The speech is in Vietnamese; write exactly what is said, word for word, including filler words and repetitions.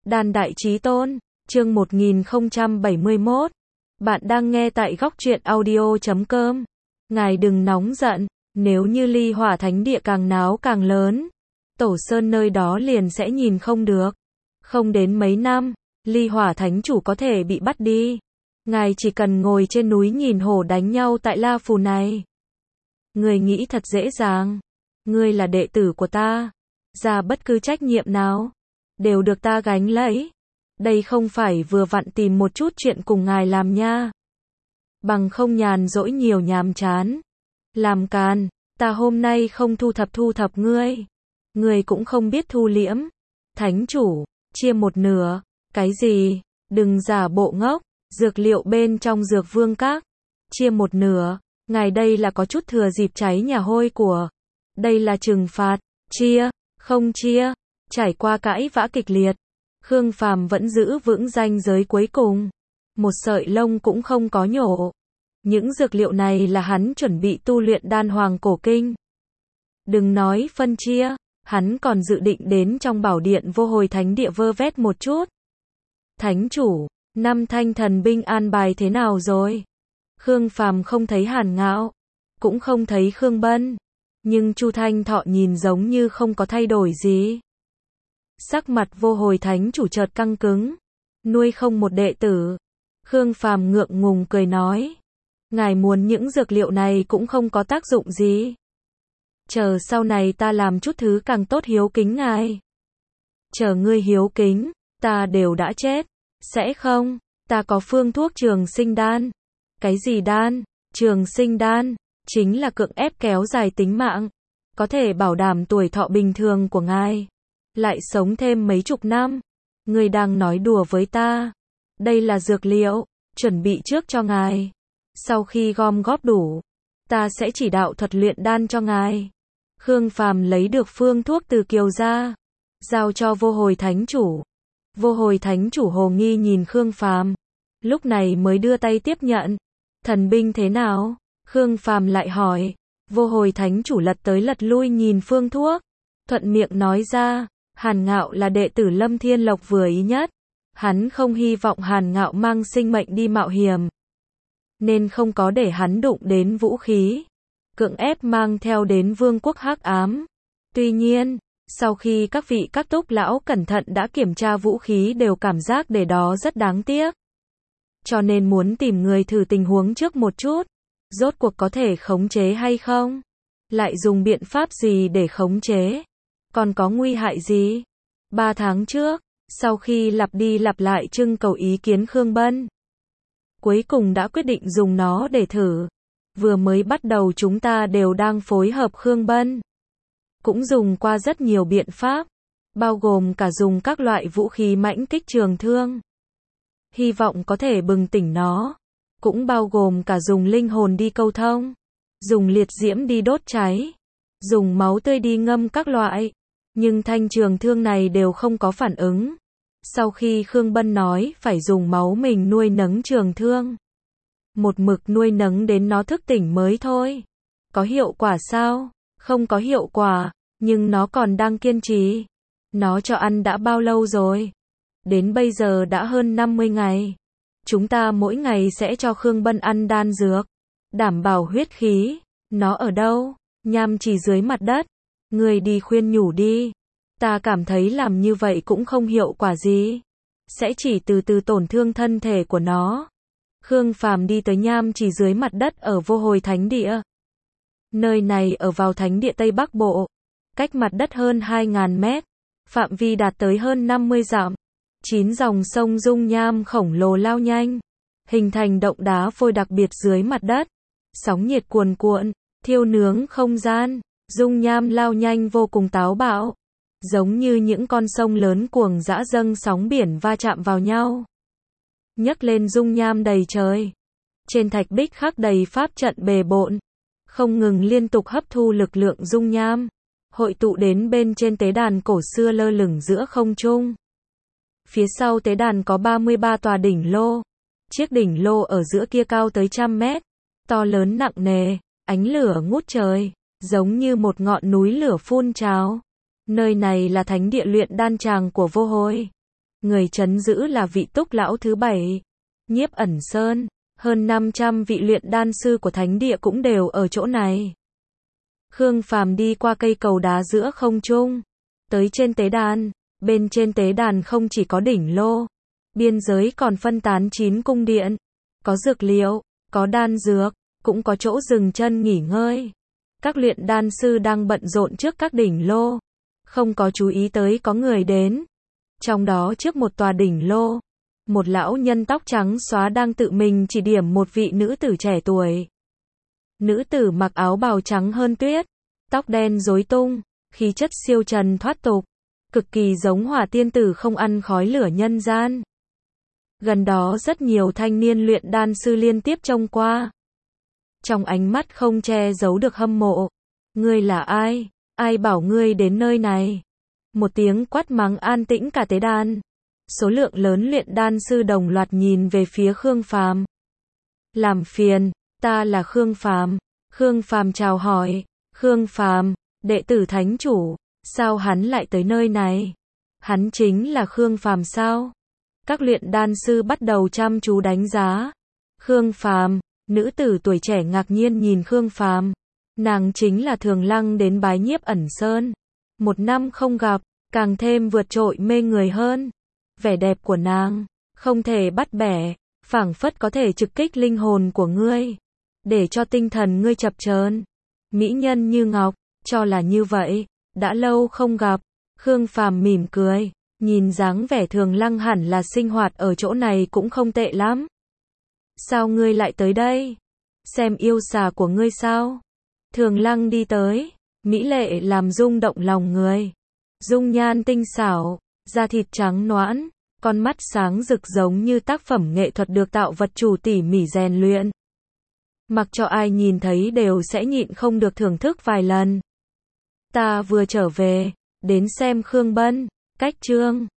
Đan Đại Chí Tôn, chương một nghìn không trăm bảy mươi mốt. Bạn đang nghe tại góc truyện audio chấm com. Ngài đừng nóng giận, nếu như Ly Hỏa Thánh Địa càng náo càng lớn, Tổ Sơn nơi đó liền sẽ nhìn không được. Không đến mấy năm, Ly Hỏa Thánh Chủ có thể bị bắt đi. Ngài chỉ cần ngồi trên núi nhìn hổ đánh nhau tại La Phù này. Người nghĩ thật dễ dàng. Ngươi là đệ tử của ta. Ra bất cứ trách nhiệm nào, đều được ta gánh lấy. Đây không phải vừa vặn tìm một chút chuyện cùng ngài làm nha. Bằng không nhàn rỗi nhiều nhàm chán. Làm càn, ta hôm nay không thu thập thu thập ngươi. Ngươi cũng không biết thu liễm. Thánh chủ, chia một nửa. Cái gì? Đừng giả bộ ngốc. Dược liệu bên trong dược vương các. Chia một nửa. Ngài đây là có chút thừa dịp cháy nhà hôi của. Đây là trừng phạt. Chia, không chia. Trải qua cãi vã kịch liệt, Khương Phàm vẫn giữ vững ranh giới cuối cùng. Một sợi lông cũng không có nhổ. Những dược liệu này là hắn chuẩn bị tu luyện đan hoàng cổ kinh. Đừng nói phân chia, hắn còn dự định đến trong bảo điện vô hồi thánh địa vơ vét một chút. Thánh chủ, năm thanh thần binh an bài thế nào rồi? Khương Phàm không thấy Hàn Ngạo, cũng không thấy Khương Bân. Nhưng Chu Thanh Thọ nhìn giống như không có thay đổi gì. Sắc mặt vô hồi thánh chủ chợt căng cứng. Nuôi không một đệ tử. Khương Phàm ngượng ngùng cười nói. Ngài muốn những dược liệu này cũng không có tác dụng gì. Chờ sau này ta làm chút thứ càng tốt hiếu kính ngài. Chờ ngươi hiếu kính, ta đều đã chết. Sẽ không, ta có phương thuốc trường sinh đan. Cái gì đan? Trường sinh đan, chính là cưỡng ép kéo dài tính mạng. Có thể bảo đảm tuổi thọ bình thường của ngài. Lại sống thêm mấy chục năm. Ngươi đang nói đùa với ta. Đây là dược liệu, chuẩn bị trước cho ngài. Sau khi gom góp đủ, ta sẽ chỉ đạo thuật luyện đan cho ngài. Khương Phàm lấy được phương thuốc từ Kiều gia, giao cho vô hồi thánh chủ. Vô hồi thánh chủ hồ nghi nhìn Khương Phàm, lúc này mới đưa tay tiếp nhận. Thần binh thế nào? Khương Phàm lại hỏi. Vô hồi thánh chủ lật tới lật lui nhìn phương thuốc, thuận miệng nói ra. Hàn Ngạo là đệ tử Lâm Thiên Lộc vừa ý nhất. Hắn không hy vọng Hàn Ngạo mang sinh mệnh đi mạo hiểm, nên không có để hắn đụng đến vũ khí, cưỡng ép mang theo đến vương quốc hắc ám. Tuy nhiên, sau khi các vị các túc lão cẩn thận đã kiểm tra vũ khí đều cảm giác để đó rất đáng tiếc. Cho nên muốn tìm người thử tình huống trước một chút. Rốt cuộc có thể khống chế hay không? Lại dùng biện pháp gì để khống chế? Còn có nguy hại gì? Ba tháng trước, sau khi lặp đi lặp lại trưng cầu ý kiến Khương Bân, cuối cùng đã quyết định dùng nó để thử. Vừa mới bắt đầu chúng ta đều đang phối hợp Khương Bân. Cũng dùng qua rất nhiều biện pháp, bao gồm cả dùng các loại vũ khí mãnh kích trường thương. Hy vọng có thể bừng tỉnh nó. Cũng bao gồm cả dùng linh hồn đi câu thông, dùng liệt diễm đi đốt cháy, dùng máu tươi đi ngâm các loại. Nhưng thanh trường thương này đều không có phản ứng. Sau khi Khương Bân nói phải dùng máu mình nuôi nấng trường thương, một mực nuôi nấng đến nó thức tỉnh mới thôi. Có hiệu quả sao? Không có hiệu quả, nhưng nó còn đang kiên trì. Nó cho ăn đã bao lâu rồi? Đến bây giờ đã hơn năm mươi ngày. Chúng ta mỗi ngày sẽ cho Khương Bân ăn đan dược, đảm bảo huyết khí. Nó ở đâu? Nham chỉ dưới mặt đất. Người đi khuyên nhủ đi. Ta cảm thấy làm như vậy cũng không hiệu quả gì. Sẽ chỉ từ từ tổn thương thân thể của nó. Khương Phàm đi tới nham chỉ dưới mặt đất ở vô hồi thánh địa. Nơi này ở vào thánh địa Tây Bắc Bộ. Cách mặt đất hơn hai nghìn mét. Phạm vi đạt tới hơn năm mươi dặm. Chín dòng sông dung nham khổng lồ lao nhanh, hình thành động đá vôi đặc biệt dưới mặt đất. Sóng nhiệt cuồn cuộn, thiêu nướng không gian. Dung nham lao nhanh vô cùng táo bạo, giống như những con sông lớn cuồng dã dâng sóng biển va chạm vào nhau, nhấc lên dung nham đầy trời. Trên thạch bích khắc đầy pháp trận bề bộn, không ngừng liên tục hấp thu lực lượng dung nham, hội tụ đến bên trên tế đàn cổ xưa lơ lửng giữa không trung. Phía sau tế đàn có ba mươi ba tòa đỉnh lô. Chiếc đỉnh lô ở giữa kia cao tới trăm mét, to lớn nặng nề, ánh lửa ngút trời, giống như một ngọn núi lửa phun trào. Nơi này là thánh địa luyện đan tràng của vô hồi. Người trấn giữ là vị túc lão thứ bảy, Nhiếp Ẩn Sơn. Hơn năm trăm vị luyện đan sư của thánh địa cũng đều ở chỗ này. Khương Phàm đi qua cây cầu đá giữa không trung, tới trên tế đàn. Bên trên tế đàn không chỉ có đỉnh lô, biên giới còn phân tán chín cung điện, có dược liệu, có đan dược, cũng có chỗ dừng chân nghỉ ngơi. Các luyện đan sư đang bận rộn trước các đỉnh lô, không có chú ý tới có người đến. Trong đó trước một tòa đỉnh lô, một lão nhân tóc trắng xóa đang tự mình chỉ điểm một vị nữ tử trẻ tuổi. Nữ tử mặc áo bào trắng hơn tuyết, tóc đen rối tung, khí chất siêu trần thoát tục, cực kỳ giống hỏa tiên tử không ăn khói lửa nhân gian. Gần đó rất nhiều thanh niên luyện đan sư liên tiếp trông qua. Trong ánh mắt không che giấu được hâm mộ. Ngươi là ai? Ai bảo ngươi đến nơi này? Một tiếng quát mắng an tĩnh cả tế đàn. Số lượng lớn luyện đan sư đồng loạt nhìn về phía Khương Phàm. Làm phiền, ta là Khương Phàm. Khương Phàm chào hỏi. Khương Phàm, đệ tử thánh chủ, sao hắn lại tới nơi này? Hắn chính là Khương Phàm sao? Các luyện đan sư bắt đầu chăm chú đánh giá. Khương Phàm, nữ tử tuổi trẻ ngạc nhiên nhìn Khương Phàm. Nàng chính là Thường Lăng đến bái Nhiếp Ẩn Sơn. Một năm không gặp, càng thêm vượt trội mê người hơn. Vẻ đẹp của nàng, không thể bắt bẻ, phảng phất có thể trực kích linh hồn của ngươi, để cho tinh thần ngươi chập chờn. Mỹ nhân như ngọc, cho là như vậy, đã lâu không gặp. Khương Phàm mỉm cười, nhìn dáng vẻ Thường Lăng hẳn là sinh hoạt ở chỗ này cũng không tệ lắm. Sao ngươi lại tới đây? Xem yêu xà của ngươi sao? Thường Lăng đi tới, mỹ lệ làm rung động lòng người. Dung nhan tinh xảo, da thịt trắng nõn, con mắt sáng rực giống như tác phẩm nghệ thuật được tạo vật chủ tỉ mỉ rèn luyện. Mặc cho ai nhìn thấy đều sẽ nhịn không được thưởng thức vài lần. Ta vừa trở về, đến xem Khương Bân, cách chương.